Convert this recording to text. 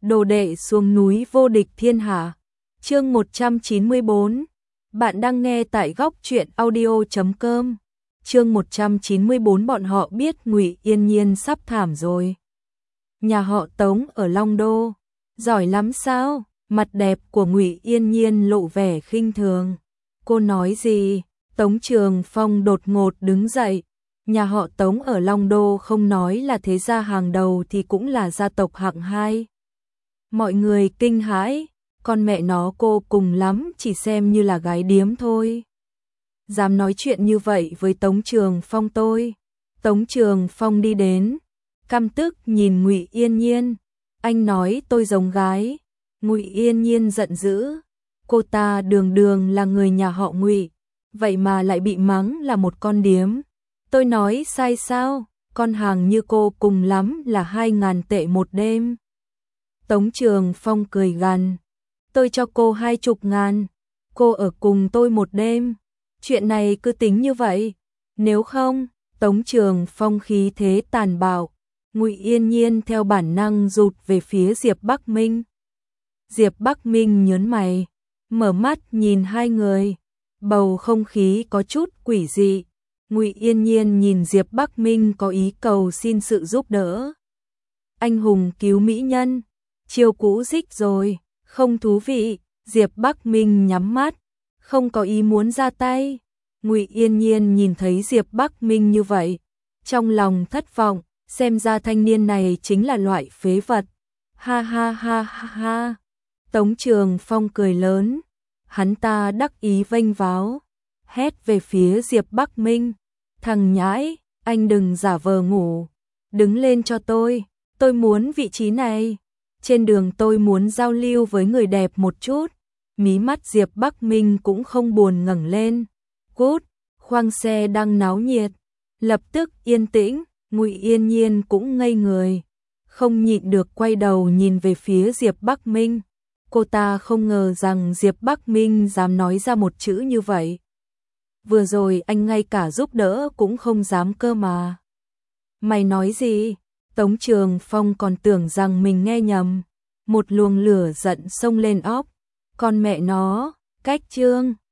đồ đệ xuống núi vô địch thiên hạ. Chương 194. Bạn đang nghe tại góc truyện audio.com. Chương 194 bọn họ biết Ngụy Yên Nhiên sắp thảm rồi. Nhà họ Tống ở Long Đô, giỏi lắm sao? Mặt đẹp của Ngụy Yên Nhiên lộ vẻ khinh thường. Cô nói gì? Tống Trường Phong đột ngột đứng dậy. Nhà họ Tống ở Long Đô không nói là thế gia hàng đầu thì cũng là gia tộc hạng 2. Mọi người kinh hãi, con mẹ nó cô cùng lắm chỉ xem như là gái điếm thôi. Dám nói chuyện như vậy với Tống Trường Phong tôi. Tống Trường Phong đi đến, căm tức nhìn Ngụy Yên Nhiên. Anh nói tôi giống gái. Ngụy Yên Nhiên giận dữ. Cô ta đường đường là người nhà họ Ngụy, vậy mà lại bị mắng là một con điếm. Tôi nói sai sao? Con hàng như cô cùng lắm là 2.000 tệ một đêm. Tống Trường Phong cười gằn. Tôi cho cô 20.000. Cô ở cùng tôi một đêm. Chuyện này cứ tính như vậy. Nếu không, Tống Trường Phong khí thế tàn bạo. Ngụy Yên Nhiên theo bản năng rụt về phía Diệp Bắc Minh. Diệp Bắc Minh nhớn mày, mở mắt nhìn hai người. Bầu không khí có chút quỷ dị. Ngụy Yên Nhiên nhìn Diệp Bắc Minh có ý cầu xin sự giúp đỡ. Anh hùng cứu mỹ nhân, chiêu cũ dích rồi, không thú vị. Diệp Bắc Minh nhắm mắt, không có ý muốn ra tay. Ngụy Yên Nhiên nhìn thấy Diệp Bắc Minh như vậy, trong lòng thất vọng, xem ra thanh niên này chính là loại phế vật. Ha ha ha ha ha. Tống Trường Phong cười lớn, hắn ta đắc ý vênh váo, hét về phía Diệp Bắc Minh. Thằng nhãi, anh đừng giả vờ ngủ, đứng lên cho tôi muốn vị trí này. Trên đường tôi muốn giao lưu với người đẹp một chút. Mí mắt Diệp Bắc Minh cũng không buồn ngẩng lên. Cút, khoang xe đang náo nhiệt, lập tức yên tĩnh. Ngụy Yên Nhiên cũng ngây người, không nhịn được quay đầu nhìn về phía Diệp Bắc Minh. Cô ta không ngờ rằng Diệp Bắc Minh dám nói ra một chữ như vậy. Vừa rồi anh ngay cả giúp đỡ cũng không dám cơ mà. Mày nói gì? Tống Trường Phong còn tưởng rằng mình nghe nhầm. Một luồng lửa giận xông lên óc. Con mẹ nó, cách trương.